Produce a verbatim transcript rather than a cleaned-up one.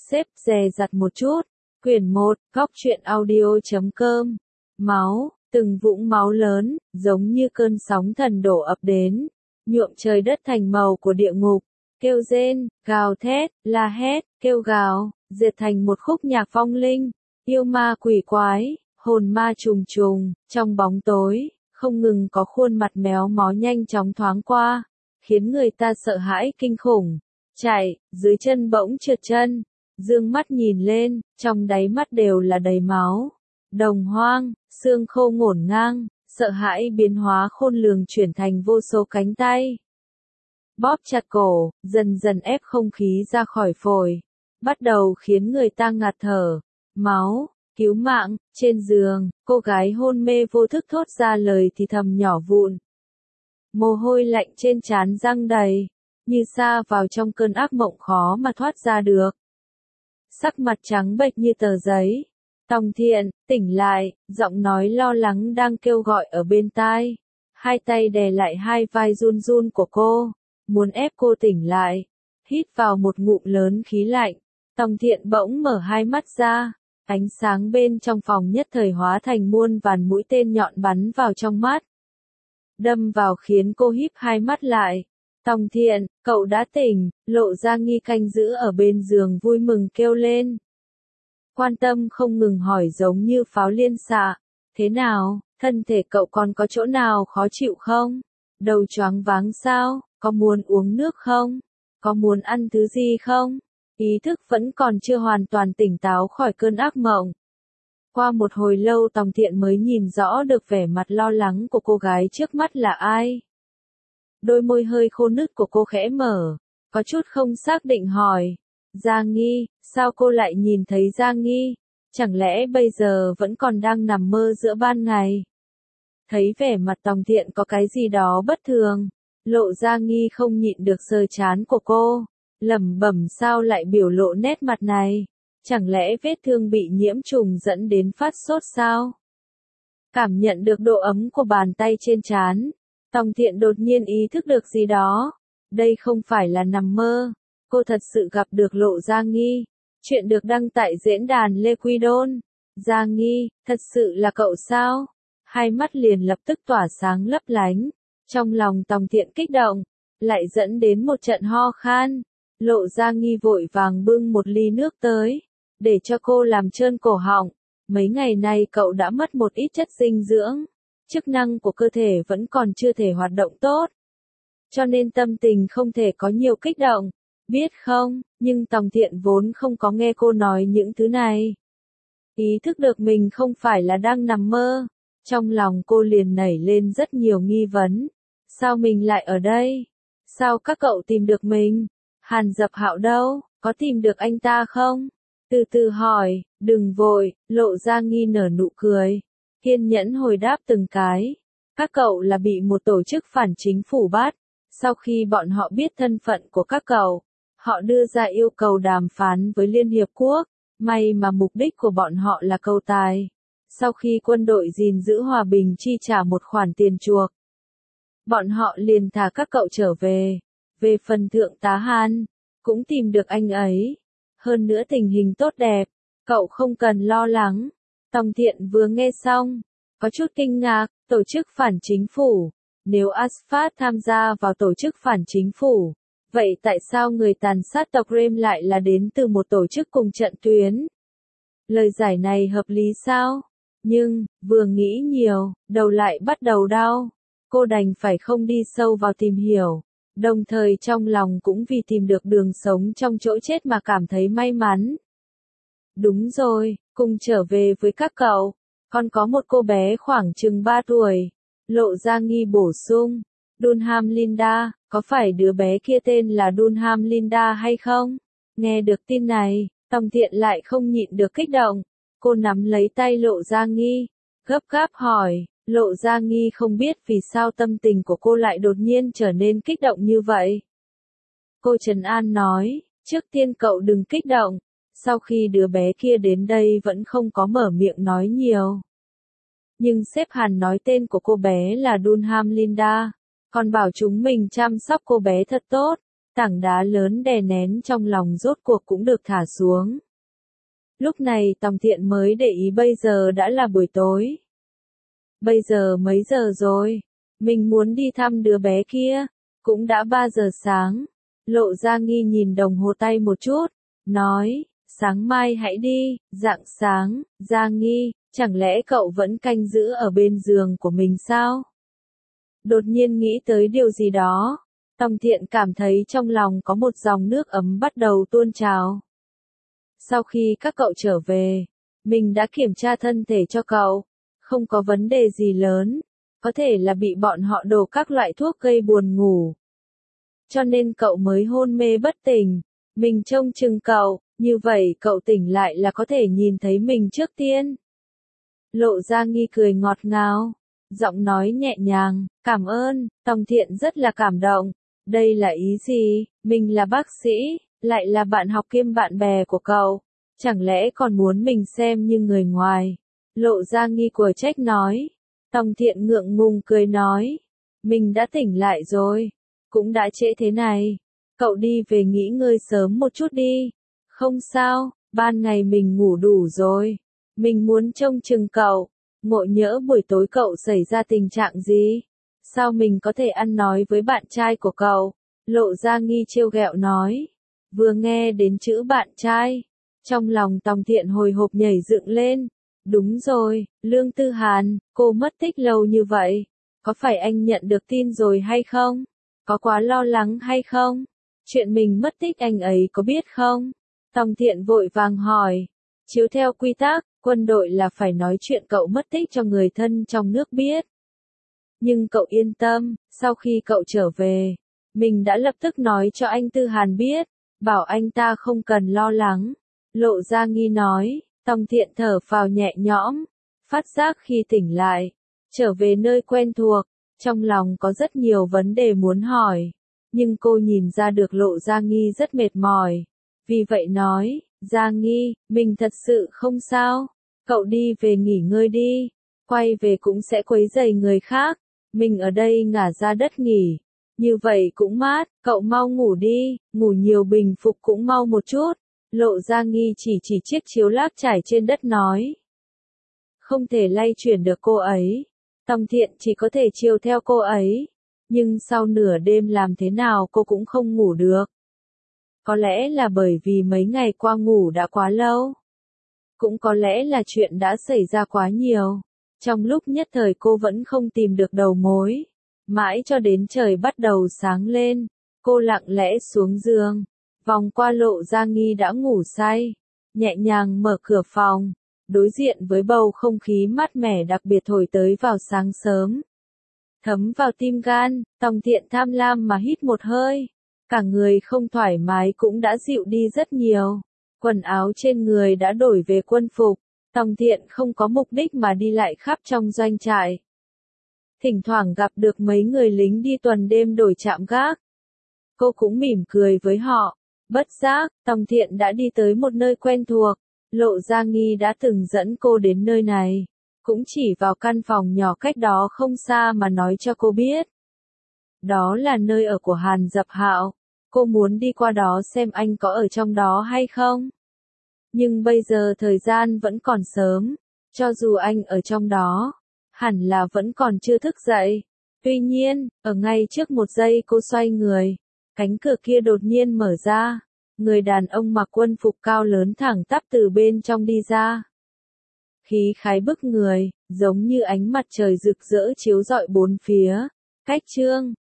xếp dè dặt một chút. Quyển một, góc truyện audio chấm com. Máu, từng vũng máu lớn, giống như cơn sóng thần đổ ập đến, nhuộm trời đất thành màu của địa ngục. Kêu rên, gào thét, la hét, kêu gào, diệt thành một khúc nhạc vong linh. Yêu ma quỷ quái, hồn ma trùng trùng, trong bóng tối, không ngừng có khuôn mặt méo mó nhanh chóng thoáng qua, khiến người ta sợ hãi kinh khủng. Chạy, dưới chân bỗng trượt chân, dương mắt nhìn lên, trong đáy mắt đều là đầy máu. Đồng hoang, xương khô ngổn ngang, sợ hãi biến hóa khôn lường chuyển thành vô số cánh tay. Bóp chặt cổ, dần dần ép không khí ra khỏi phổi, bắt đầu khiến người ta ngạt thở. Máu, cứu mạng, trên giường, cô gái hôn mê vô thức thốt ra lời thì thầm nhỏ vụn. Mồ hôi lạnh trên trán răng đầy, như sa vào trong cơn ác mộng khó mà thoát ra được. Sắc mặt trắng bệch như tờ giấy. Tòng Thiện, tỉnh lại, giọng nói lo lắng đang kêu gọi ở bên tai. Hai tay đè lại hai vai run run của cô, muốn ép cô tỉnh lại. Hít vào một ngụm lớn khí lạnh, Tòng Thiện bỗng mở hai mắt ra. Ánh sáng bên trong phòng nhất thời hóa thành muôn vàn mũi tên nhọn bắn vào trong mắt. Đâm vào khiến cô híp hai mắt lại. Tòng Thiện, cậu đã tỉnh, Lộ Gia Nghi canh giữ ở bên giường vui mừng kêu lên. Quan tâm không ngừng hỏi giống như pháo liên xạ. Thế nào, thân thể cậu còn có chỗ nào khó chịu không? Đầu choáng váng sao? Có muốn uống nước không? Có muốn ăn thứ gì không? Ý thức vẫn còn chưa hoàn toàn tỉnh táo khỏi cơn ác mộng. Qua một hồi lâu Tòng Thiện mới nhìn rõ được vẻ mặt lo lắng của cô gái trước mắt là ai. Đôi môi hơi khô nứt của cô khẽ mở, có chút không xác định hỏi. Gia Nghi, sao cô lại nhìn thấy Gia Nghi? Chẳng lẽ bây giờ vẫn còn đang nằm mơ giữa ban ngày? Thấy vẻ mặt Tòng Thiện có cái gì đó bất thường, Lộ Gia Nghi không nhịn được sờ trán của cô, lẩm bẩm sao lại biểu lộ nét mặt này? Chẳng lẽ vết thương bị nhiễm trùng dẫn đến phát sốt sao? Cảm nhận được độ ấm của bàn tay trên trán, Tòng Thiện đột nhiên ý thức được gì đó. Đây không phải là nằm mơ. Cô thật sự gặp được Lộ Gia Nghi. Chuyện được đăng tại diễn đàn Lê Quy Đôn. Gia Nghi, thật sự là cậu sao? Hai mắt liền lập tức tỏa sáng lấp lánh. Trong lòng Tòng Thiện kích động, lại dẫn đến một trận ho khan. Lộ Gia Nghi vội vàng bưng một ly nước tới, để cho cô làm trơn cổ họng. Mấy ngày nay cậu đã mất một ít chất dinh dưỡng. Chức năng của cơ thể vẫn còn chưa thể hoạt động tốt. Cho nên tâm tình không thể có nhiều kích động. Biết không, nhưng Tòng Thiện vốn không có nghe cô nói những thứ này. Ý thức được mình không phải là đang nằm mơ. Trong lòng cô liền nảy lên rất nhiều nghi vấn. Sao mình lại ở đây? Sao các cậu tìm được mình? Hàn Dập Hạo đâu? Có tìm được anh ta không? Từ từ hỏi, đừng vội, Lộ Gia Nghi nở nụ cười. Kiên nhẫn hồi đáp từng cái. Các cậu là bị một tổ chức phản chính phủ bắt. Sau khi bọn họ biết thân phận của các cậu, họ đưa ra yêu cầu đàm phán với Liên Hiệp Quốc. May mà mục đích của bọn họ là cầu tài. Sau khi quân đội gìn giữ hòa bình chi trả một khoản tiền chuộc, bọn họ liền thả các cậu trở về. Về phần Thượng tá Hàn, cũng tìm được anh ấy. Hơn nữa tình hình tốt đẹp, cậu không cần lo lắng. Tòng Thiện vừa nghe xong, có chút kinh ngạc, tổ chức phản chính phủ. Nếu Asphalt tham gia vào tổ chức phản chính phủ, vậy tại sao người tàn sát tộc Rem lại là đến từ một tổ chức cùng trận tuyến? Lời giải này hợp lý sao? Nhưng, vừa nghĩ nhiều, đầu lại bắt đầu đau. Cô đành phải không đi sâu vào tìm hiểu. Đồng thời trong lòng cũng vì tìm được đường sống trong chỗ chết mà cảm thấy may mắn. Đúng rồi, cùng trở về với các cậu. Còn có một cô bé khoảng chừng ba tuổi. Lộ Gia Nghi bổ sung. Dunham Linda, có phải đứa bé kia tên là Dunham Linda hay không? Nghe được tin này, Tòng Thiện lại không nhịn được kích động. Cô nắm lấy tay Lộ Gia Nghi, gấp gáp hỏi. Lộ Gia Nghi không biết vì sao tâm tình của cô lại đột nhiên trở nên kích động như vậy. Cô trấn an nói, trước tiên cậu đừng kích động. Sau khi đứa bé kia đến đây vẫn không có mở miệng nói nhiều. Nhưng sếp Hàn nói tên của cô bé là Dunham Linda, còn bảo chúng mình chăm sóc cô bé thật tốt. tảng đá lớn đè nén trong lòng rốt cuộc cũng được thả xuống. Lúc này Tòng Thiện mới để ý bây giờ đã là buổi tối. Bây giờ mấy giờ rồi? Mình muốn đi thăm đứa bé kia. Cũng đã ba giờ sáng. Lộ Gia Nghi nhìn đồng hồ tay một chút, nói, sáng mai hãy đi, rạng sáng, Gia Nghi, chẳng lẽ cậu vẫn canh giữ ở bên giường của mình sao? Đột nhiên nghĩ tới điều gì đó, Tòng Thiện cảm thấy trong lòng có một dòng nước ấm bắt đầu tuôn trào. Sau khi các cậu trở về, mình đã kiểm tra thân thể cho cậu, không có vấn đề gì lớn, có thể là bị bọn họ đổ các loại thuốc gây buồn ngủ. Cho nên cậu mới hôn mê bất tỉnh, mình trông chừng cậu, như vậy cậu tỉnh lại là có thể nhìn thấy mình trước tiên. Lộ Gia Nghi cười ngọt ngào, giọng nói nhẹ nhàng, cảm ơn, Tòng Thiện rất là cảm động. Đây là ý gì? Mình là bác sĩ, lại là bạn học kiêm bạn bè của cậu, chẳng lẽ còn muốn mình xem như người ngoài? Lộ Gia Nghi của trách nói. Tòng Thiện ngượng ngùng cười nói, mình đã tỉnh lại rồi, cũng đã trễ thế này, cậu đi về nghỉ ngơi sớm một chút đi. Không sao, ban ngày mình ngủ đủ rồi, mình muốn trông chừng cậu, ngộ nhỡ buổi tối cậu xảy ra tình trạng gì, sao mình có thể ăn nói với bạn trai của cậu? Lộ Gia Nghi trêu ghẹo nói. Vừa nghe đến chữ bạn trai, trong lòng Tòng Thiện hồi hộp nhảy dựng lên. Đúng rồi, Lương Tư Hàn, cô mất tích lâu như vậy, có phải anh nhận được tin rồi hay không? Có quá lo lắng hay không? Chuyện mình mất tích anh ấy có biết không? Tòng Thiện vội vàng hỏi. Chiếu theo quy tắc, quân đội là phải nói chuyện cậu mất tích cho người thân trong nước biết. Nhưng cậu yên tâm, sau khi cậu trở về, mình đã lập tức nói cho anh Tư Hàn biết, bảo anh ta không cần lo lắng. Lộ Gia Nghi nói. Tòng Thiện thở phào nhẹ nhõm, phát giác khi tỉnh lại, trở về nơi quen thuộc, trong lòng có rất nhiều vấn đề muốn hỏi, nhưng cô nhìn ra được Lộ Gia Nghi rất mệt mỏi, vì vậy nói, Gia Nghi, mình thật sự không sao, cậu đi về nghỉ ngơi đi, quay về cũng sẽ quấy rầy người khác, mình ở đây ngả ra đất nghỉ, như vậy cũng mát, cậu mau ngủ đi, ngủ nhiều bình phục cũng mau một chút. Lộ Gia Nghi chỉ chỉ chiếc chiếu lác trải trên đất nói. Không thể lay chuyển được cô ấy. Tòng Thiện chỉ có thể chiều theo cô ấy. Nhưng sau nửa đêm làm thế nào cô cũng không ngủ được. Có lẽ là bởi vì mấy ngày qua ngủ đã quá lâu. Cũng có lẽ là chuyện đã xảy ra quá nhiều. Trong lúc nhất thời cô vẫn không tìm được đầu mối. Mãi cho đến trời bắt đầu sáng lên, cô lặng lẽ xuống giường. Vòng qua Lộ Gia Nghi đã ngủ say, nhẹ nhàng mở cửa phòng, đối diện với bầu không khí mát mẻ đặc biệt thổi tới vào sáng sớm. Thấm vào tim gan, Tòng Thiện tham lam mà hít một hơi, cả người không thoải mái cũng đã dịu đi rất nhiều. Quần áo trên người đã đổi về quân phục, Tòng Thiện không có mục đích mà đi lại khắp trong doanh trại. Thỉnh thoảng gặp được mấy người lính đi tuần đêm đổi trạm gác. Cô cũng mỉm cười với họ. Bất giác, Tòng Thiện đã đi tới một nơi quen thuộc, Lộ Gia Nghi đã từng dẫn cô đến nơi này, cũng chỉ vào căn phòng nhỏ cách đó không xa mà nói cho cô biết. Đó là nơi ở của Hàn Dập Hạo, cô muốn đi qua đó xem anh có ở trong đó hay không. Nhưng bây giờ thời gian vẫn còn sớm, cho dù anh ở trong đó, hẳn là vẫn còn chưa thức dậy. Tuy nhiên, ở ngay trước một giây cô xoay người. Cánh cửa kia đột nhiên mở ra, người đàn ông mặc quân phục cao lớn thẳng tắp từ bên trong đi ra. Khí khái bức người, giống như ánh mặt trời rực rỡ chiếu rọi bốn phía. Cách chương